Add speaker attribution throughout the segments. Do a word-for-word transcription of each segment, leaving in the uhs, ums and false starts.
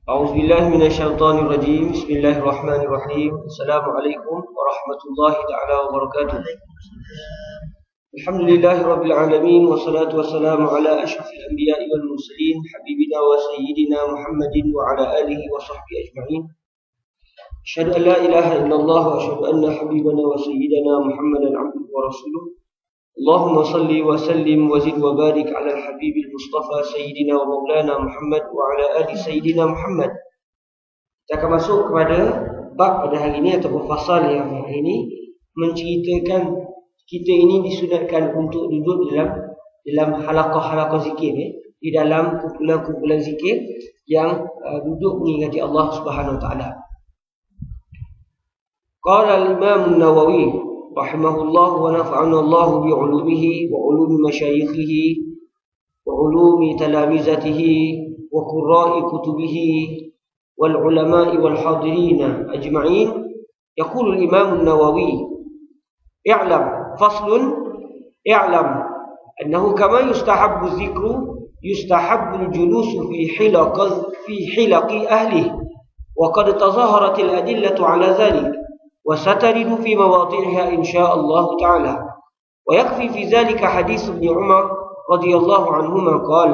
Speaker 1: أعوذ بالله من الشيطان الرجيم. بسم الله الرحمن الرحيم. السلام عليكم ورحمة الله تعالى وبركاته. الحمد لله رب العالمين، والصلاة والسلام على أشرف الأنبياء والمرسلين حبيبنا وسيدنا محمد وعلى آله وصحبه أجمعين. أشهد أن لا إله إلا الله وأشهد أن حبيبنا وسيدنا محمدا عبده ورسوله. اللهم صل وسلم وزد وبارك على الحبيب المصطفى سيدنا ومولانا محمد وعلى آل سيدنا محمد. Kita akan masuk kepada bab pada hari ini ataupun fasal yang hari ini, menceritakan kita ini disunatkan untuk duduk dalam dalam halaqah-halaqah zikir, ya, di dalam kumpulan-kumpulan zikir yang uh, duduk mengingati Allah Subhanahu wa taala. Qala al-Imam an-Nawawi rahimahullah wa nafa'ana Allah bi'ulumihi wa ulumi masyayikhihi wa ulumi talamizatihi wa qurra'i kutubihi wal ulama'i wal hadirina ajma'in. Yaqulu al-Imam an-Nawawi: i'lam faslun i'lam annahu kama yustahabbu dhikru yustahabbu al-julusu fi hilaqi fi hilaqi ahlihi wa qad tazaharat al-adillatu ala dhalik وسترد في مواضعها إن شاء الله تعالى. ويكفي في ذلك حديث ابن عمر رضي الله عنهما قال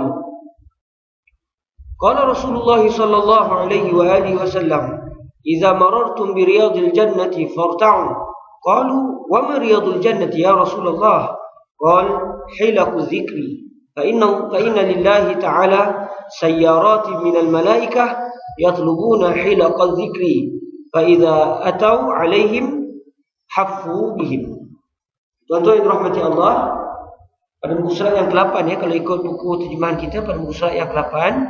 Speaker 1: قال رسول الله صلى الله عليه وآله وسلم: إذا مررتم برياض الجنة فارتعوا. قالوا: وما رياض الجنة يا رسول الله؟ قال: حلق الذكر، فإنه فإن لله تعالى سيارات من الملائكة يطلبون حلق الذكر فإذا أتوا عليهم حفوا بهم. Tuan-tuan yang dirahmati Allah, pada muka surat yang ke-lapan, ya, kalau ikut buku terjemahan kita, pada muka surat yang ke-lapan,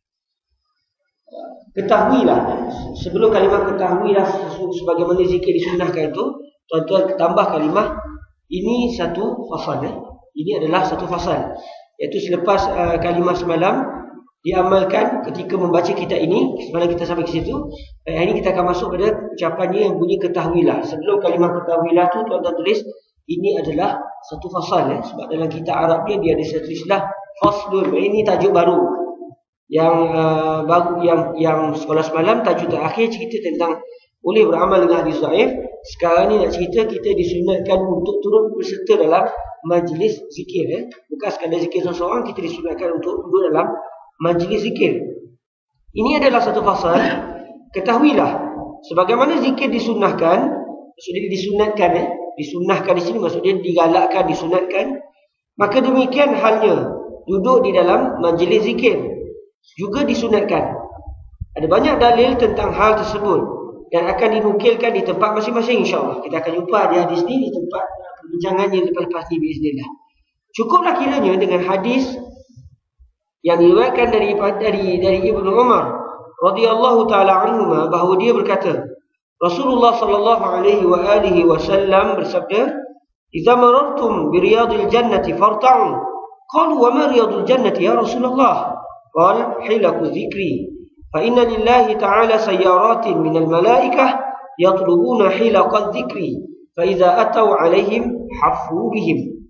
Speaker 1: ketahuilah, sebelum kalimah ketahuilah sebagaimana zikir disunahkan itu, tuan-tuan tambah kalimah ini satu fasal, ya. Ini adalah satu fasal, iaitu selepas uh, kalimah semalam diamalkan ketika membaca kitab ini. Semalam kita sampai ke situ. Hari ini kita akan masuk pada ucapannya yang bunyi ketahuilah. Sebelum kalimah ketahuilah tu, tuan-tuan tulis ini adalah satu fasal, ya. Sebab dalam kitab Arabnya dia ada satu istilah faslun. Ini tajuk baru yang uh, baru yang yang sekolah semalam, tajuk terakhir cerita tentang boleh beramal dengan hadis dhaif. Sekarang ni nak cerita kita disunatkan untuk turut berserta dalam majlis zikir, ya. Bukan sekadar zikir seorang-seorang, kita disunatkan untuk duduk dalam majlis zikir. Ini adalah satu fasal. Ketahuilah, sebagaimana zikir disunahkan, maksudnya disunatkan, eh? disunahkan di sini maksudnya digalakkan, disunatkan, maka demikian halnya duduk di dalam majlis zikir juga disunatkan. Ada banyak dalil tentang hal tersebut dan akan dinukilkan di tempat masing-masing, insya-Allah. Kita akan jumpa di hadis ini di tempat perbincangannya lepas-lepas ini, biiznillah. Cukuplah kiranya dengan hadis yang diriwayatkan dari dari dari Ibnu Umar radhiyallahu taala anhuma, bahawa dia berkata, Rasulullah sallallahu alaihi wa alihi wasallam bersabda, "Idza marartum bi riyadil jannati farta'u." Qalu: "Wa ma riyadul jannati ya Rasulullah?" Qala: "Hilaqu dzikri, fa inna lillahi ta'ala sayyaratin minal malaikah yatlubuna hilaqa dzikri, fa idza atau alaihim hafu bihim."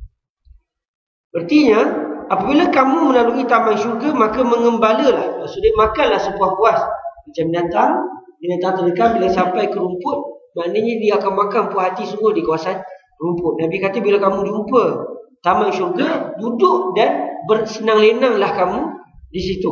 Speaker 1: Artinya, apabila kamu melalui taman syurga, maka mengembalalah, maksudnya makanlah sepuas puas. Macam binatang, binatang terdekat bila sampai ke rumput, maknanya dia akan makan puas hati sungguh di kawasan rumput. Nabi kata bila kamu jumpa taman syurga, duduk dan bersenang lenanglah kamu di situ.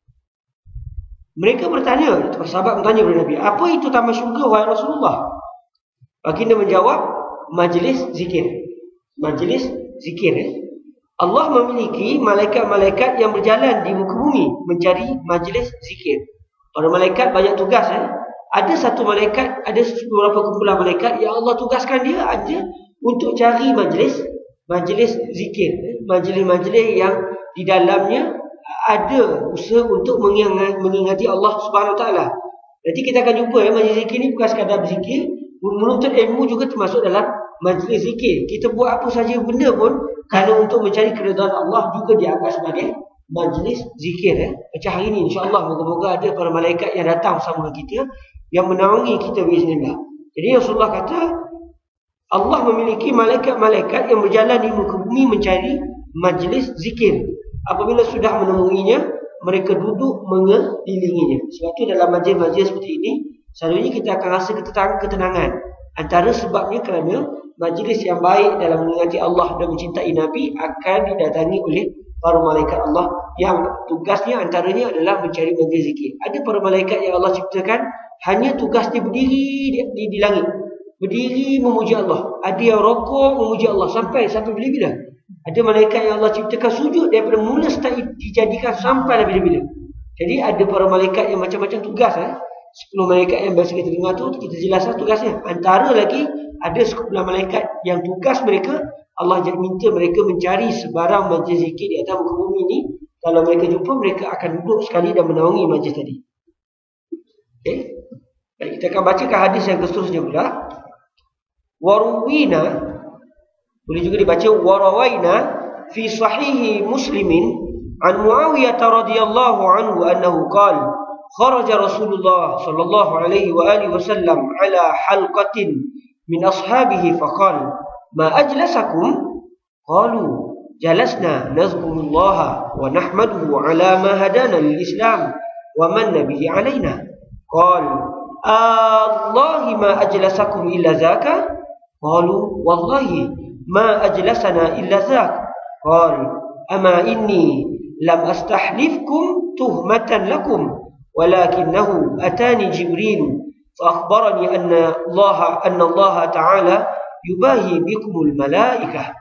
Speaker 1: Mereka bertanya, sahabat bertanya kepada Nabi, apa itu taman syurga wahai Rasulullah? Baginda menjawab, majlis zikir. Majlis zikir, ya. Allah memiliki malaikat-malaikat yang berjalan di muka bumi mencari majlis zikir. Para malaikat banyak tugas, eh? Ada satu malaikat, ada beberapa kumpulan malaikat yang Allah tugaskan dia aja untuk cari majlis majlis zikir, majlis-majlis yang di dalamnya ada usaha untuk mengingati Allah Subhanahu Wa Taala. Nanti kita akan jumpa, ya, majlis zikir ni bukan sekadar berzikir, menuntut ilmu juga termasuk dalam majlis zikir. Kita buat apa saja benda pun, kalau untuk mencari keridhaan Allah juga dianggap sebagai majlis zikir, eh? Macam hari ini, insya-Allah, moga-moga ada para malaikat yang datang bersama dengan kita yang menaungi kita biiznillah. Jadi Rasulullah kata Allah memiliki malaikat-malaikat yang berjalan di muka bumi mencari majlis zikir. Apabila sudah menemuinya, mereka duduk mengelilinginya. Sebab itu dalam majlis-majlis seperti ini, selalunya kita akan rasa ketenangan. Antara sebabnya kerana majlis yang baik dalam mengingati Allah dan mencintai Nabi akan didatangi oleh para malaikat Allah yang tugasnya antaranya adalah mencari majlis zikir. Ada para malaikat yang Allah ciptakan hanya tugasnya berdiri di, di, di langit, berdiri memuji Allah. Ada yang rokok memuji Allah sampai sampai bila-bila. Ada malaikat yang Allah ciptakan sujud daripada mula start dijadikan sampai bila-bila. Jadi ada para malaikat yang macam-macam tugas. Eh? sepuluh malaikat yang biasa kita dengar tu, kita jelaskan tugasnya. Antara lagi ada sekumpulan malaikat yang tugas mereka, Allah minta mereka mencari sebarang majlis zikir di atas muka bumi ni. Kalau mereka jumpa, mereka akan duduk sekali dan menaungi majlis tadi. Okay. Baik, kita akan bacakan hadis yang seterusnya pula. Waruwina, boleh juga dibaca warawaina fi sahihi Muslimin an Muawiyah radhiyallahu anhu annahu qala kharaja Rasulullah sallallahu alaihi wa alihi wasallam ala halqatin min ashabihi faqala ma ajlasakum qalu jalasna nazkurullaha wa nahmaduhu ala ma hadana lil Islam wa manna bihi alaina qala allahi ma ajlasakum illa zaka qalu wallahi ma ajlasana illa zak qala ama inni lam astahlifkum tuhmatan lakum walakinahu atani Jibril fa akhbarani anna Allah anna Allah Ta'ala yubahi bikumul malaikah.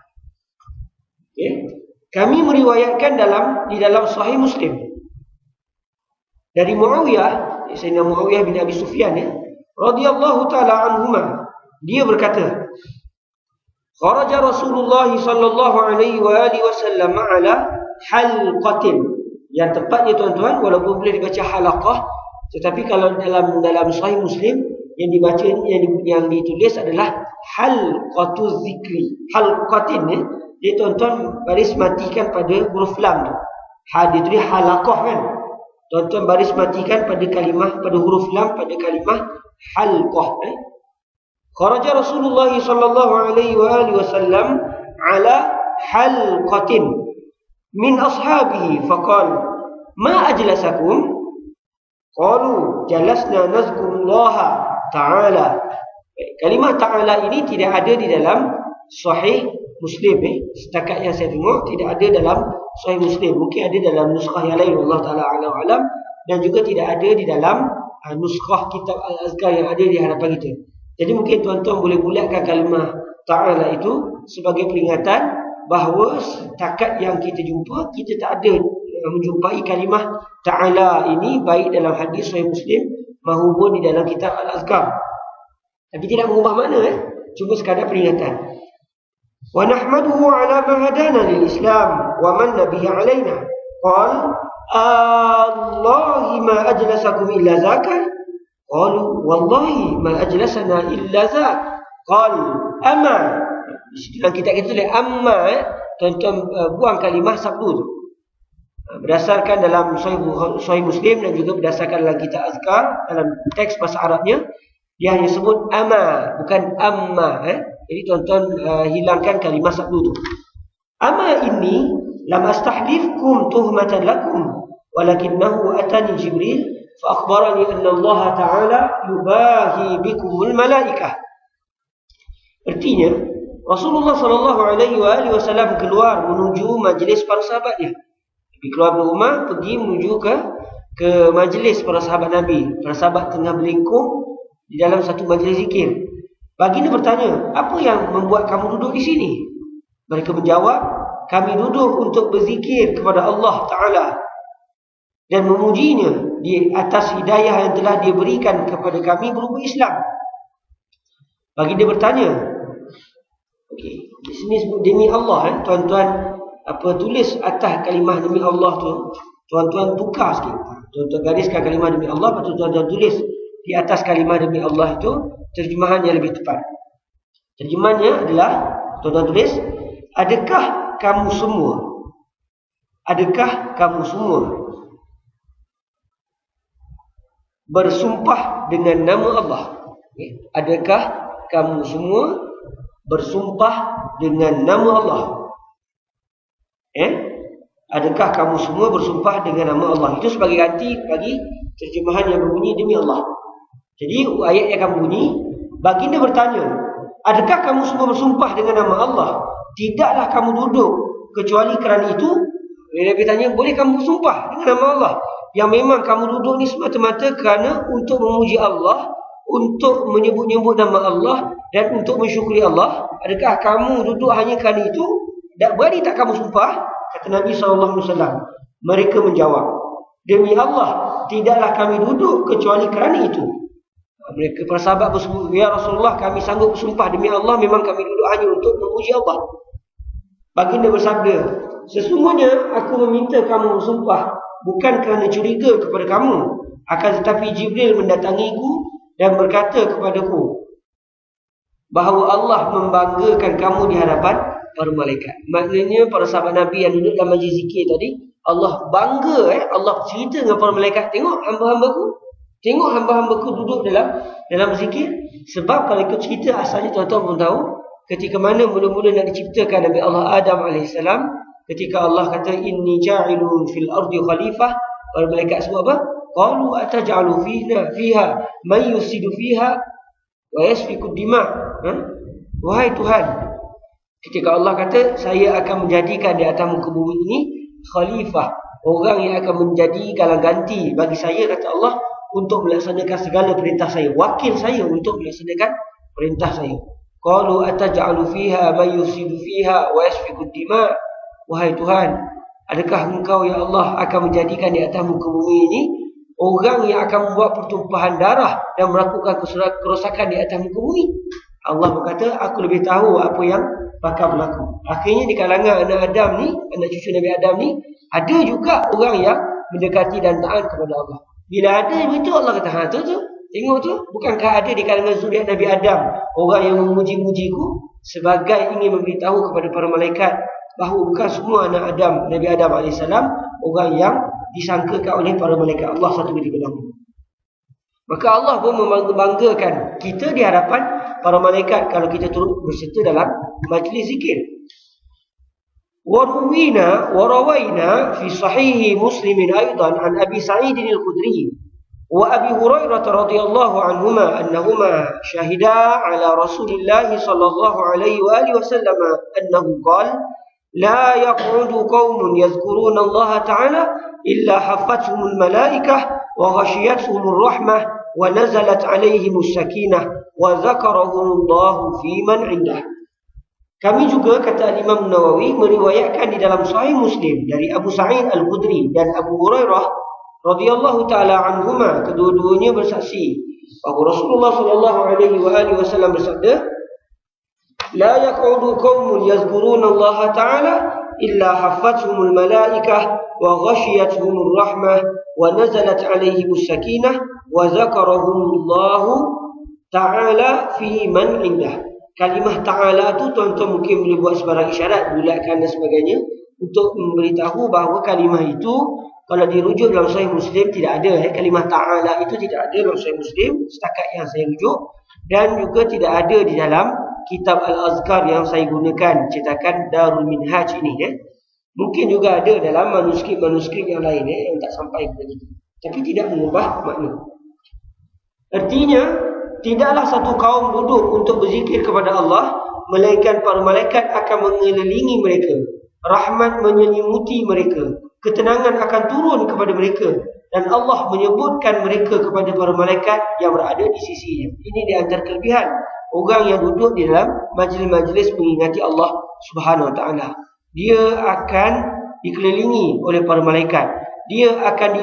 Speaker 1: Okay. Kami meriwayatkan dalam di dalam Sahih Muslim dari Muawiyah, Sayyidina Muawiyah bin Abi Sufyan ya, radhiyallahu taala anhuma, dia berkata, kharaja Rasulullah sallallahu alaihi wa alihi wasallam ala halqatin. Yang tepatnya tuan-tuan, walaupun boleh dibaca halaqah, tetapi kalau dalam dalam Sahih Muslim yang dibaca yang, yang ditulis adalah halqatuz zikri. Halqatin ya, dia tuan-tuan baris matikan pada huruf lam tu. Ha, dia tulis halaqah kan. Tuan-tuan baris matikan pada kalimah, pada huruf lam pada kalimah halqah eh. Kharaja Rasulullah sallallahu alaihi wa alihi wasallam ala halqatin min ashabihi faqala ma ajlasakum qalu jalasna nazkurullaha ta'ala. Kalimah ta'ala ini tidak ada di dalam Sahih Muslim eh. Setakat yang saya tengok tidak ada dalam Sahih Muslim. Mungkin ada dalam nuskhah yang lain, Allah Ta'ala alam alam, dan juga tidak ada di dalam uh, nuskhah kitab Al-Azkar yang ada di hadapan kita. Jadi mungkin tuan-tuan boleh bulatkan kalimah ta'ala itu sebagai peringatan bahawa setakat yang kita jumpa, kita tak ada uh, menjumpai kalimah ta'ala ini baik dalam hadis Sahih Muslim maupun di dalam kitab Al-Azkar. Tapi tidak mengubah makna eh. Cuma sekadar peringatan. Wa nahmaduhu ala ma hadana lil Islam wa manna bihi alaina. Qal Allahi ma ajlasakum illa zaka. Qalu wallahi ma ajlasana illa zak. Qal ama. Dalam kitab kita tulis amma eh. Tuan-tuan uh, buang kalimah sabdu tu. Uh, berdasarkan dalam Sahih, Sahih Muslim dan juga berdasarkan dalam kitab Azkar, dalam teks bahasa Arabnya dia hanya sebut ama, bukan amma eh. Jadi tuan-tuan uh, hilangkan kalimah sabdu tu. Ama ini lam astahlifkum tuhmatan lakum walakinahu atani Jibril fa akhbarani anna Allah Ta'ala yubahi bikumul malaikah. Artinya Rasulullah sallallahu alaihi wasallam keluar menuju majlis para sahabatnya. Nabi keluar dari rumah pergi menuju ke ke majlis para sahabat Nabi. Para sahabat tengah berlingkup di dalam satu majlis zikir. Baginda bertanya, apa yang membuat kamu duduk di sini? Mereka menjawab, kami duduk untuk berzikir kepada Allah Ta'ala dan memujinya di atas hidayah yang telah dia berikan kepada kami berupa Islam. Baginda bertanya, okey, di sini sebut demi Allah eh. Tuan-tuan apa tulis atas kalimah demi Allah tu, tuan-tuan tukar sikit. Tuan-tuan gariskan kalimah demi Allah, lepas tu tuan-tuan tulis di atas kalimah demi Allah itu terjemahan yang lebih tepat. Terjemahannya adalah tuan-tuan tulis, adakah kamu semua adakah kamu semua bersumpah dengan nama Allah? Okay. Adakah kamu semua bersumpah dengan nama Allah? Eh? adakah kamu semua bersumpah dengan nama Allah? Itu sebagai ganti bagi terjemahan yang berbunyi demi Allah. Jadi ayat yang akan bunyi, baginda bertanya, adakah kamu semua bersumpah dengan nama Allah? Tidaklah kamu duduk kecuali kerana itu. Nabi tanya, boleh kamu bersumpah dengan nama Allah? Yang memang kamu duduk ni semata-mata kerana untuk memuji Allah, untuk menyebut-nyebut nama Allah dan untuk mensyukuri Allah. Adakah kamu duduk hanya kerana itu? Dan berani tak kamu sumpah? Kata Nabi sallallahu alaihi wasallam. Mereka menjawab, demi Allah, tidaklah kami duduk kecuali kerana itu. Mereka para sahabat bersumpah, ya Rasulullah, kami sanggup bersumpah demi Allah, memang kami duduk hanya untuk memuji Allah. Baginda bersabda, sesungguhnya aku meminta kamu bersumpah bukan kerana curiga kepada kamu, akan tetapi Jibril mendatangiku dan berkata kepadaku bahawa Allah membanggakan kamu di hadapan para malaikat. Maknanya para sahabat Nabi yang duduk dalam majlis zikir tadi, Allah bangga, eh Allah cerita dengan para malaikat, tengok hamba-hambaku, tengok hamba-hambaku duduk dalam dalam zikir. Sebab kalau ikut cerita asalnya, tuan-tuan pun tahu, ketika mana mula-mula nak diciptakan Nabi Allah Adam alaihissalam, ketika Allah kata inni ja'ilun fil ardi khalifah, para malaikat semua apa? Qalu ataj'alu fiha fiha man yusidu fiha wa yasfiku dima. Ha? Wahai Tuhan, ketika Allah kata saya akan menjadikan di atas muka bumi ini khalifah, orang yang akan menjadi galang ganti bagi saya, kata Allah, untuk melaksanakan segala perintah saya, wakil saya untuk melaksanakan perintah saya. Qalu ataj'alu fiha man yusidu fiha wa yasfiku dima. Wahai Tuhan, adakah engkau ya Allah akan menjadikan di atas muka bumi ini orang yang akan membuat pertumpahan darah dan melakukan kerosakan di atas muka bumi? Allah berkata, aku lebih tahu apa yang bakal berlaku. Akhirnya di kalangan anak Adam ni, anak cucu Nabi Adam ni, ada juga orang yang mendekati dan taat kepada Allah. Bila ada begitu, Allah kata, ha tu tu, tengok tu, bukankah ada di kalangan zuriat Nabi Adam orang yang memuji-mujiku, sebagai ingin memberitahu kepada para malaikat bahawa bukan semua anak Adam, Nabi Adam alaihissalam, orang yang disangkakan oleh para malaikat Allah satu ketika dahulu. Maka Allah pun membanggakan kita di hadapan para malaikat kalau kita turut berserta dalam majlis zikir. Waruwina warawaina fi sahihi Muslimin aidan an Abi Sa'id al-Khudri wa Abi Hurairah radhiyallahu anhuma annahuma syahida ala Rasulillah sallallahu alaihi wa alihi wasallam annahu qala la yaq'udu qaumun yadhkuruna Allah ta'ala illa haffathumul malaikah wa ghashiyatuhumur rahmah wa nazalat alaihimus sakinah wa zakarahumullahu fi man 'indah. Kami juga, kata Imam Nawawi, meriwayatkan di dalam Sahih Muslim dari Abu Sa'id Al-Khudri dan Abu Hurairah radhiyallahu taala anhuma, kedua-duanya bersaksi bahawa Rasulullah sallallahu alaihi wa alihi wasallam bersabda, la yaq'udu qaumun yazkuruna Allah ta'ala illa haffathumul malaikah wa ghashiyatuhumur rahmah wa nazalat alaihimus sakinah wa zakarahumullahu ta'ala fi man 'indah. Kalimah ta'ala tu tuan-tuan mungkin boleh buat sebarang isyarat, bulatkan dan sebagainya, untuk memberitahu bahawa kalimah itu kalau dirujuk dalam Sahih Muslim tidak ada. Eh. Kalimah ta'ala itu tidak ada dalam Sahih Muslim setakat yang saya rujuk, dan juga tidak ada di dalam kitab Al-Azkar yang saya gunakan, cetakan Darul Minhaj ini. Eh. Mungkin juga ada dalam manuskrip-manuskrip yang lain eh, yang tak sampai kepada kita, tapi tidak mengubah makna. Artinya, tidaklah satu kaum duduk untuk berzikir kepada Allah, melainkan para malaikat akan mengelilingi mereka, rahmat menyelimuti mereka, ketenangan akan turun kepada mereka, dan Allah menyebutkan mereka kepada para malaikat yang berada di sisinya. Ini di antara kelebihan orang yang duduk di dalam majlis-majlis mengingati Allah Subhanahu Wa Taala. Dia akan dikelilingi oleh para malaikat. Dia akan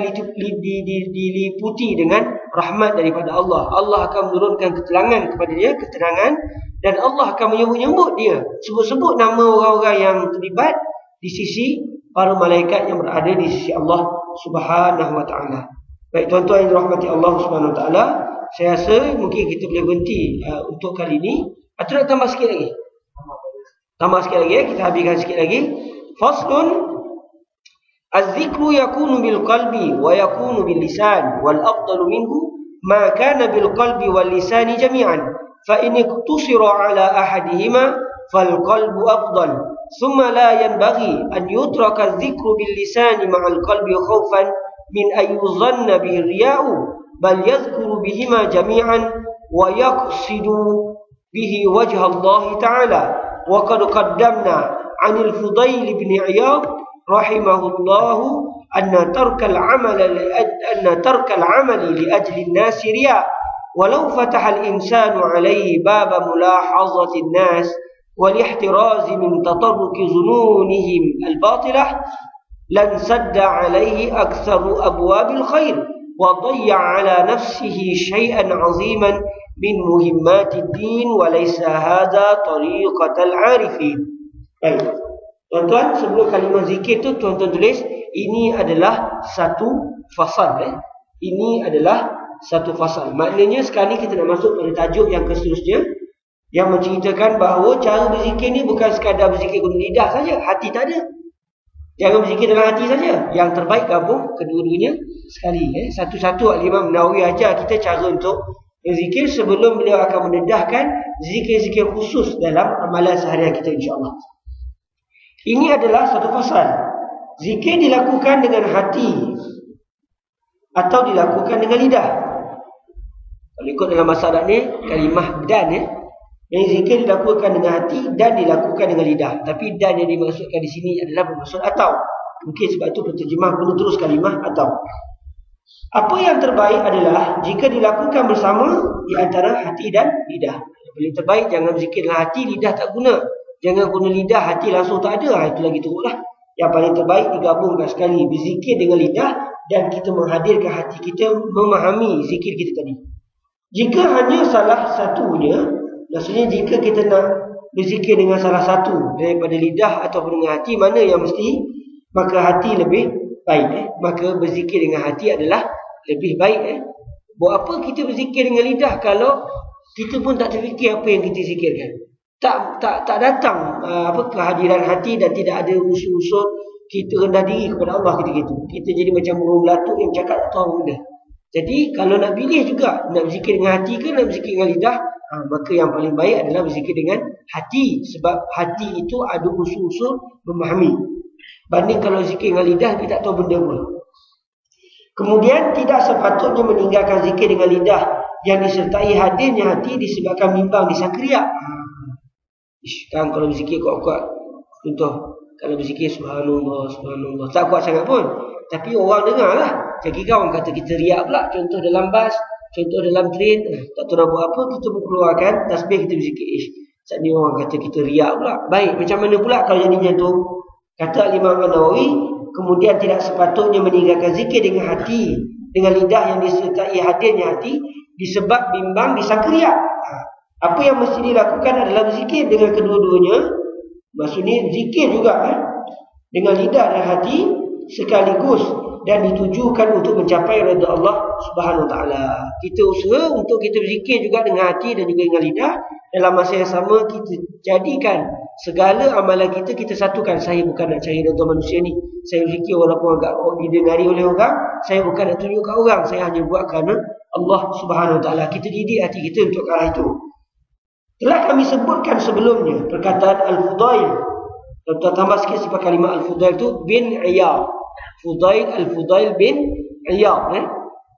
Speaker 1: diliputi dengan rahmat daripada Allah. Allah akan menurunkan ketenangan kepada dia, ketenangan, dan Allah akan menyebut-nyebut dia, sebut-sebut nama orang-orang yang terlibat di sisi para malaikat yang berada di sisi Allah Subhanahu Wa Taala. Baik tuan-tuan yang dirahmati Allah Subhanahu Wa Taala, saya rasa mungkin kita boleh berhenti uh, untuk kali ini. Atau nak tambah sikit lagi? Tambah sikit lagi, kita habiskan sikit lagi. Faslun, az-zikru yakunu bil qalbi wa yakunu bil lisan, wal afdalu minhu ma kana bil qalbi wal lisani jami'an, fa in iktusira ala ahadihima fal qalbu afdal thumma la yanbaghi an yutraka adh-dhikru bil lisani ma'al qalbi khawfan min an yuzanna bihi riya'u bal yadhkuru bihima jami'an wa yaqsidu bihi wajha Allah ta'ala. Wa qad qaddamna 'an al-Fudail ibn Iyad rahimahullahu anna tarka al-'amal anna tarka al-'amal li ajli an-nas riya' walau fataha al-insanu 'alayhi baba mulahazati an-nas والاحتراز من تطرق ظنونهم الباطلة لانسد عليه أكثر أبواب الخير وضيع على نفسه شيئا عظيما من مهمات الدين وليس هذا طريقة العارفين. Baik. Tuan-tuan, sebelum kalimah zikir tu tuan-tuan tulis ini adalah satu fasal eh. Ini adalah satu fasal. Maknanya sekarang ni kita nak masuk pada tajuk yang seterusnya yang menceritakan bahawa cara berzikir ni bukan sekadar berzikir guna lidah saja, hati tak ada. Jangan berzikir dalam hati saja. Yang terbaik gabung kedua-duanya sekali. Eh. Satu-satu Al-Imam Nawawi ajar kita cara untuk berzikir sebelum beliau akan mendedahkan zikir-zikir khusus dalam amalan seharian kita, insya-Allah. Ini adalah satu fasal. Zikir dilakukan dengan hati atau dilakukan dengan lidah. Kalau ikut dalam bahasa Arab ni kalimah dan ya. Yang zikir dilakukan dengan hati dan dilakukan dengan lidah. Tapi dan yang dimaksudkan di sini adalah bermaksud atau. Mungkin sebab itu penterjemah guna terus kalimah atau. Apa yang terbaik adalah jika dilakukan bersama di antara hati dan lidah. Yang paling terbaik jangan berzikir dengan hati, lidah tak guna. Jangan guna lidah, hati langsung tak ada. Ha, itu lagi teruklah. Yang paling terbaik digabungkan sekali. Berzikir dengan lidah dan kita menghadirkan hati kita memahami zikir kita tadi. Jika hanya salah satunya, maksudnya jika kita nak berzikir dengan salah satu daripada lidah ataupun dengan hati, mana yang mesti? Maka hati lebih baik. Eh? Maka berzikir dengan hati adalah lebih baik. Eh? Buat apa kita berzikir dengan lidah kalau kita pun tak terfikir apa yang kita zikirkan? Tak tak tak datang uh, apa kehadiran hati dan tidak ada unsur-unsur kita rendah diri kepada Allah ketika itu. Kita jadi macam burung belatuk yang cakap tak tahu benda. Jadi kalau nak pilih juga nak berzikir dengan hati ke nak berzikir dengan lidah, ha, maka yang paling baik adalah berzikir dengan hati. Sebab hati itu ada unsur-unsur memahami. Banding kalau zikir dengan lidah kita tak tahu benda pun. Kemudian tidak sepatutnya meninggalkan zikir dengan lidah yang disertai hadirnya hati disebabkan bimbang disangka riak. Ha. Ish, kan kalau berzikir kuat-kuat, contoh kalau berzikir subhanallah, subhanallah, tak kuat sangat pun, tapi orang dengar lah. Jadi orang kata kita riak pula. Contoh dalam bas, contoh dalam train, eh, tak tahu nak buat apa, kita mengeluarkan tasbih, kita berzikir. Ish, saat ni orang kata kita riak pula. Baik, macam mana pula kalau jadi macam tu? Kata Imam Nawawi, kemudian tidak sepatutnya meninggalkan zikir dengan hati, dengan lidah yang disertai hadirnya hati disebab bimbang disangka riak. Apa yang mesti dilakukan adalah berzikir dengan kedua-duanya. Maksudnya zikir juga eh, dengan lidah dan hati sekaligus dan ditujukan untuk mencapai redha Allah Subhanahu Wa Taala. Kita usaha untuk kita berzikir juga dengan hati dan juga dengan lidah. Dalam masa yang sama kita jadikan segala amalan kita kita satukan. Saya bukan nak cari redha manusia ni. Saya berzikir walaupun agak didengari oleh orang. Saya bukan nak tunjukkan orang. Saya hanya buat kerana Allah Subhanahu Wa Taala. Kita didik hati kita untuk ke arah itu. Telah kami sebutkan sebelumnya perkataan Al-Fudail. Tuan tambah sikit sifat kalimah Al-Fudail tu bin Iyad. Fudail Al-Fudail bin Iyad. Eh?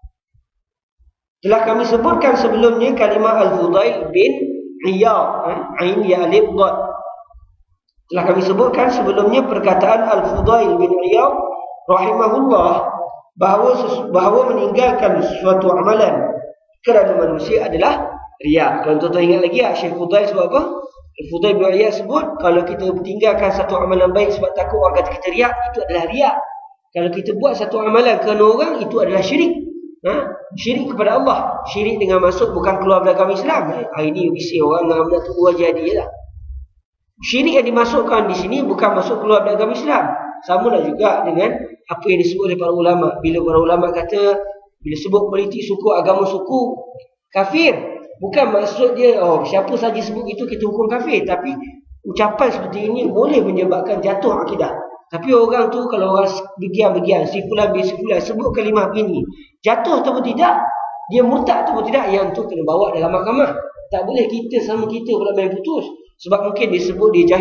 Speaker 1: Telah kami sebutkan sebelumnya kalimah Al-Fudail bin Iyad. Eh? Ain ya alif dad. Telah kami sebutkan sebelumnya perkataan Al-Fudail bin Iyad rahimahullah bahawa bahawa meninggalkan suatu amalan kerana manusia adalah riak. Kalau tuan-tuan ingat lagi, Syekh Fudail sebab apa? Fudail bin Iyad sebut kalau kita tinggalkan satu amalan baik sebab takut orang kata kita riak, itu adalah riak. Kalau kita buat satu amalan kerana orang, itu adalah syirik. Ha? Syirik kepada Allah. Syirik dengan maksud bukan keluar dari agama Islam. Eh? Hari ini bising orang nak tunggu jadi je lah. Syirik yang dimasukkan di sini bukan masuk keluar dari agama Islam. Sama lah juga dengan apa yang disebut oleh para ulama. Bila para ulama kata bila sebut politik suku, agama suku, kafir. Bukan maksud dia, oh siapa saja sebut itu kita hukum kafir. Tapi ucapan seperti ini boleh menyebabkan jatuh akidah. Tapi orang tu kalau orang begian-begian, si fulan bin si fulan sebut kalimah begini, jatuh ataupun tidak, dia murtad ataupun tidak, yang tu kena bawa dalam mahkamah. Tak boleh kita sama kita pula main putus. Sebab mungkin dia sebut dia jahil.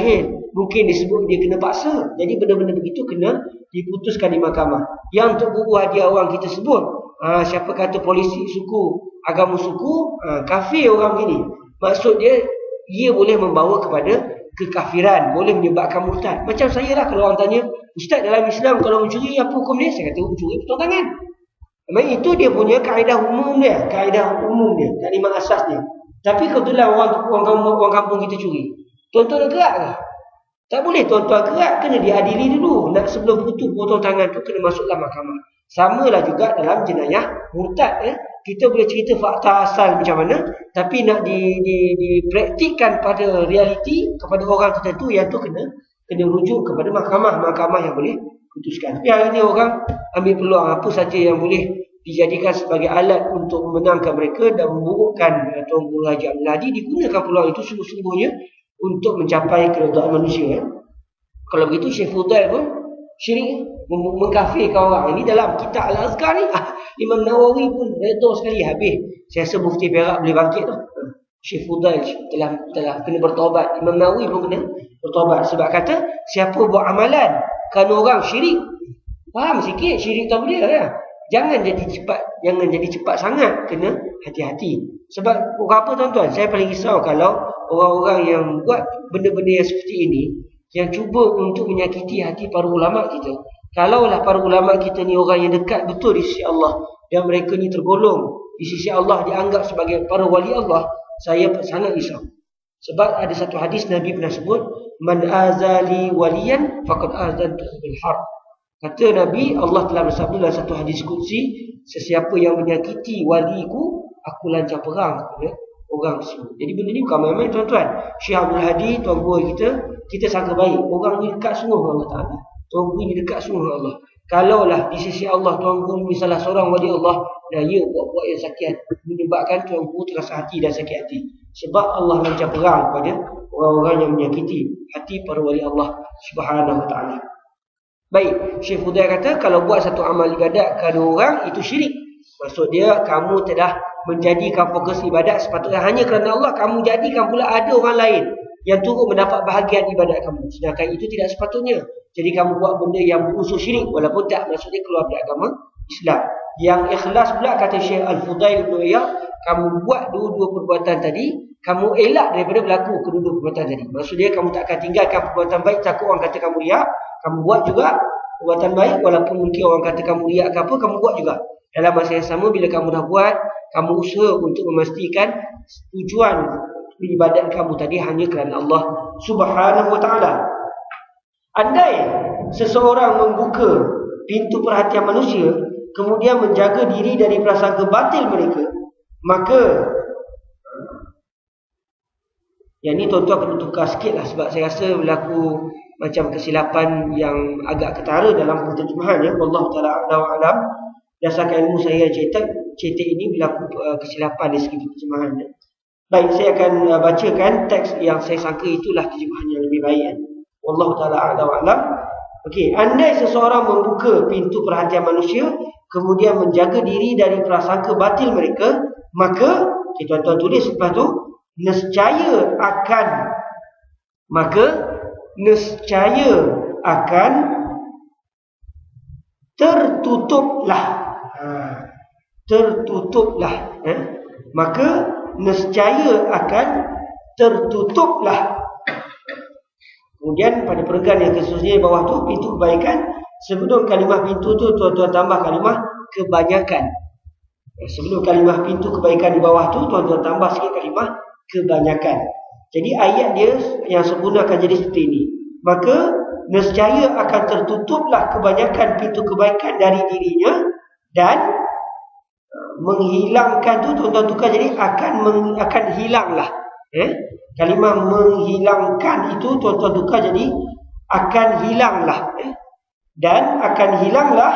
Speaker 1: mungkin disebut dia kena paksa. Jadi benda-benda begitu kena diputuskan di mahkamah. Yang untuk bubuh hadiah orang kita sebut, ha, siapa kata polisi suku, agama suku, ha, kafir orang begini. Maksud dia, ia boleh membawa kepada kekafiran, boleh menyebabkan murtad. Macam saya lah, kalau orang tanya, Ustaz dalam Islam kalau mencuri apa hukum dia? Saya kata mencuri potong tangan. Memang itu dia punya kaedah umum dia, kaedah umum dia, kalimat asas dia. Tapi kebetulan orang orang kampung, orang kampung kita curi, tuan-tuan kerak ke? Tak boleh tuan-tuan kerak, kena diadili dulu. Nak sebelum putus potong tangan tu kena masuk dalam mahkamah. Samalah juga dalam jenayah murtad. Eh? Kita boleh cerita fakta asal macam mana, tapi nak di, di, dipraktikkan pada realiti kepada orang tertentu, yang tu kena kena rujuk kepada mahkamah, mahkamah yang boleh putuskan. Tapi hari ini orang ambil peluang apa saja yang boleh dijadikan sebagai alat untuk memenangkan mereka dan memburukkan Tuan Guru Haji Abdul Hadi, digunakan peluang itu sungguh-sungguhnya untuk mencapai keredaan manusia. Eh? Kalau begitu Syekh Fudail pun syirik, mengkafirkan orang. Ini dalam kitab Al-Azkar ni, ah, Imam Nawawi pun redha sekali habis. Saya rasa Mufti Perak boleh bangkit tu. Syekh Fudail telah, telah kena bertaubat. Imam Nawawi pun kena bertaubat. Sebab kata, siapa buat amalan kerana orang syirik, faham sikit, syirik tak boleh ya? Jangan jadi cepat, jangan jadi cepat sangat, kena hati-hati. Sebab apa tuan-tuan, saya paling risau kalau orang-orang yang buat benda-benda yang seperti ini, yang cuba untuk menyakiti hati para ulama kita. Kalaulah para ulama kita ni orang yang dekat betul di sisi Allah, dan mereka ni tergolong di sisi Allah, dianggap sebagai para wali Allah, saya sangat risau. Sebab ada satu hadis Nabi pernah sebut, man azali waliyan faqad azantu bil harb. Kata Nabi, Allah telah bersabda dalam satu hadis qudsi, sesiapa yang menyakiti waliku, aku lancar perang kepada orang tersebut. Jadi benda ni bukan main-main tuan-tuan. Syekh Abdul Hadi, tuan guru kita, kita sangka baik. Orang ni dekat sungguh dengan Allah Ta'ala. Tuan guru ni dekat sungguh dengan Allah. Kalaulah di sisi Allah, tuan guru ni salah seorang wali Allah, dan ia buat-buat yang sakit, menyebabkan tuan guru terasa hati dan sakit hati. Sebab Allah lancar perang kepada orang-orang yang menyakiti hati para wali Allah Subhanahu Wa Ta'ala. Baik, Syekh Fudail kata, kalau buat satu amal ibadat kerana orang, itu syirik. Maksud dia, kamu telah menjadikan fokus ibadat sepatutnya hanya kerana Allah, kamu jadikan pula ada orang lain yang turut mendapat bahagian ibadat kamu. Sedangkan itu tidak sepatutnya. Jadi kamu buat benda yang berunsur syirik, walaupun tak maksudnya keluar dari agama Islam. Yang ikhlas pula, kata Syekh Al-Fudail Ibn Iyad, kamu buat dua-dua perbuatan tadi, kamu elak daripada berlaku kedua-dua perbuatan tadi. Maksudnya kamu tak akan tinggalkan perbuatan baik takut orang kata kamu riak. Kamu buat juga perbuatan baik, walaupun mungkin orang kata kamu riak ke apa, kamu buat juga. Dalam masa yang sama, bila kamu dah buat, kamu usaha untuk memastikan tujuan ibadat kamu tadi hanya kerana Allah Subhanahu Wa Ta'ala. Andai seseorang membuka pintu perhatian manusia, kemudian menjaga diri dari prasangka batil mereka, maka yang ni tuan-tuan perlu tukar sikit lah, sebab saya rasa berlaku macam kesilapan yang agak ketara dalam penterjemahan ya. Wallahu ta'ala a'lam. Dasarkan ilmu saya yang cetak, cetak ini berlaku uh, kesilapan dari segi penterjemahan ya. Baik, saya akan uh, bacakan teks yang saya sangka itulah terjemahan yang lebih baik ya. Wallahu ta'ala a'lam. Okey, andai seseorang membuka pintu perhatian manusia, kemudian menjaga diri dari prasangka batil mereka, maka okay, tuan-tuan tulis lepas tu, nescaya akan maka nescaya akan tertutuplah ha, tertutuplah eh? maka nescaya akan tertutuplah. Kemudian pada perenggan yang keseterusnya di bawah tu, pintu kebaikan, sebelum kalimah pintu tu tuan-tuan tambah kalimah kebanyakan. Sebelum kalimah pintu kebaikan di bawah tu, tuan-tuan tambah sikit kalimah kebanyakan. Jadi ayat dia yang sempurna akan jadi seperti ini. Maka nescaya akan tertutuplah kebanyakan pintu kebaikan dari dirinya, dan menghilangkan tu tuan-tuan tukar jadi akan meng, akan hilanglah. Eh? Kalimah menghilangkan itu tuan-tuan tukar jadi akan hilanglah. Eh? Dan akan hilanglah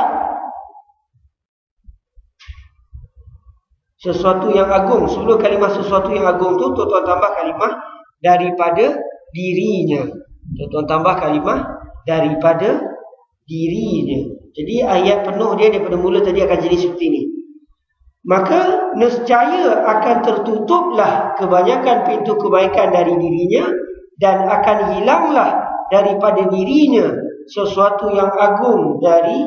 Speaker 1: sesuatu yang agung. Sebelum kalimah sesuatu yang agung tu tuan-tuan tambah kalimah daripada dirinya. Tuan-tuan tambah kalimah daripada dirinya. Jadi ayat penuh dia daripada mula tadi akan jadi seperti ini. Maka nescaya akan tertutuplah kebanyakan pintu kebaikan dari dirinya, dan akan hilanglah daripada dirinya sesuatu yang agung dari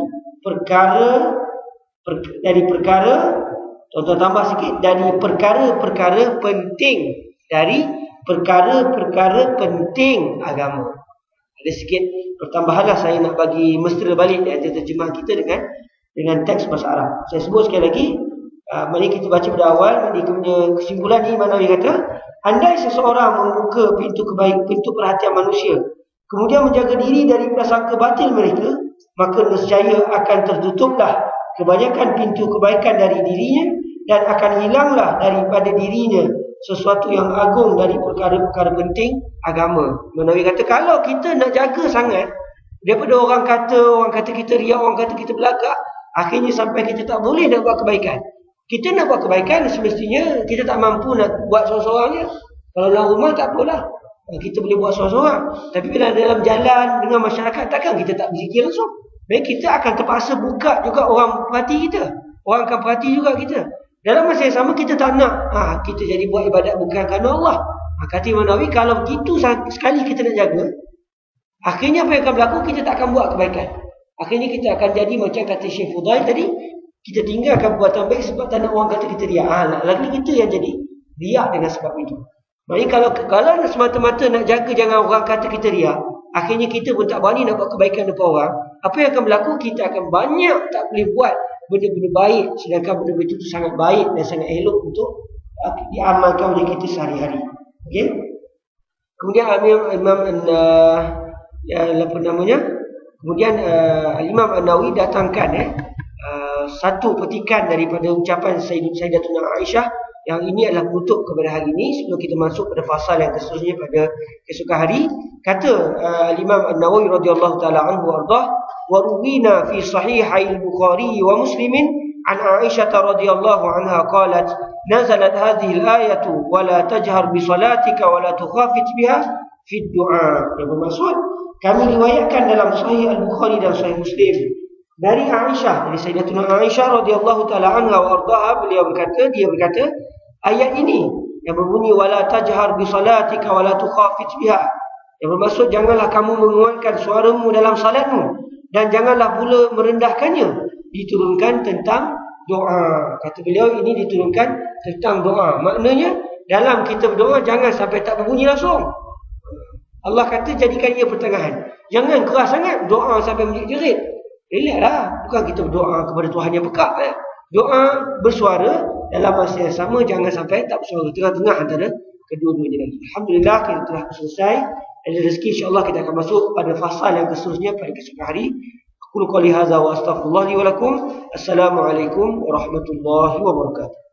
Speaker 1: perkara per, dari perkara contoh tambah sikit dari perkara-perkara penting dari perkara-perkara penting agama. Ada sikit pertambahanlah saya nak bagi mesra balik di antara terjemah kita dengan dengan teks bahasa Arab. Saya sebut sekali lagi, uh, mari kita baca pada awal, dia punya kesimpulan ni mana dia kata, andai seseorang membuka pintu kebaik, pintu perhatian manusia, kemudian menjaga diri dari prasangka batil mereka, maka nescaya akan tertutuplah kebanyakan pintu kebaikan dari dirinya dan akan hilanglah daripada dirinya sesuatu yang agung dari perkara-perkara penting agama. Nabi kata kalau kita nak jaga sangat daripada orang kata, orang kata kita riak, orang kata kita belagak, akhirnya sampai kita tak boleh nak buat kebaikan. Kita nak buat kebaikan semestinya kita tak mampu nak buat seorang-seorang je. Kalau dalam rumah tak apalah, kita boleh buat seorang-seorang. Tapi bila dalam jalan dengan masyarakat, takkan kita tak berzikir langsung. Baik, kita akan terpaksa buka juga orang perhati kita. Orang akan perhati juga kita. Dalam masa yang sama kita tak nak ha, kita jadi buat ibadat bukan kerana Allah. Ha, kata Imam Nawawi, kalau begitu sekali kita nak jaga, akhirnya apa yang akan berlaku, kita tak akan buat kebaikan. Akhirnya kita akan jadi macam kata Syekh Fudail tadi, kita tinggalkan perbuatan baik sebab tak nak orang kata kita riak. Ha, lagi kita yang jadi riak dengan sebab itu. Maksudnya kalau kalau semata-mata nak jaga jangan orang kata kita riak, akhirnya kita pun tak berani nak buat kebaikan depan orang. Apa yang akan berlaku, kita akan banyak tak boleh buat benda-benda baik, sedangkan benda-benda itu sangat baik dan sangat elok untuk uh, diamalkan oleh kita sehari-hari. Okey. Kemudian Imam Imam uh, ya, apa namanya? Kemudian uh, Imam An-Nawawi datangkan eh uh, satu petikan daripada ucapan Sayyidatuna Aisyah yang ini adalah penutup kepada hari ini sebelum kita masuk pada fasal yang seterusnya pada keesokan hari. Kata uh, Imam An-Nawawi radhiyallahu taala anhu warḍah, wa ruwina fi sahihai al-Bukhari wa Muslimin an Aisyah radhiyallahu anha qalat nazalat hadhihi al-ayatu wa la tajhar bi salatika wa la tukhafit biha fi ad-du'a. Yang bermaksud kami riwayatkan dalam sahih al-Bukhari dan sahih Muslim dari Aisyah, dari Sayyidatuna Aisyah radhiyallahu taala anha wa ardhaha, beliau berkata, dia berkata ayat ini yang berbunyi wala tajhar bi salatika wa la tukhafit biha, yang bermaksud janganlah kamu menguatkan suaramu dalam salatmu dan janganlah pula merendahkannya, diturunkan tentang doa. Kata beliau ini diturunkan tentang doa. Maknanya dalam kita berdoa jangan sampai tak berbunyi langsung. Allah kata jadikan ia pertengahan. Jangan keras sangat doa sampai menjerit-jerit. Relaxlah, bukan kita berdoa kepada Tuhan yang pekak eh. Doa bersuara, dalam masa yang sama jangan sampai tak bersuara, tengah-tengah antara kedua-duanya lagi. Alhamdulillah kita telah selesai. Ada rezeki insya-Allah kita akan masuk pada fasal yang seterusnya pada keesokan hari. Aku qouli hadza wa astaghfirullah li wa lakum. Assalamualaikum warahmatullahi wabarakatuh.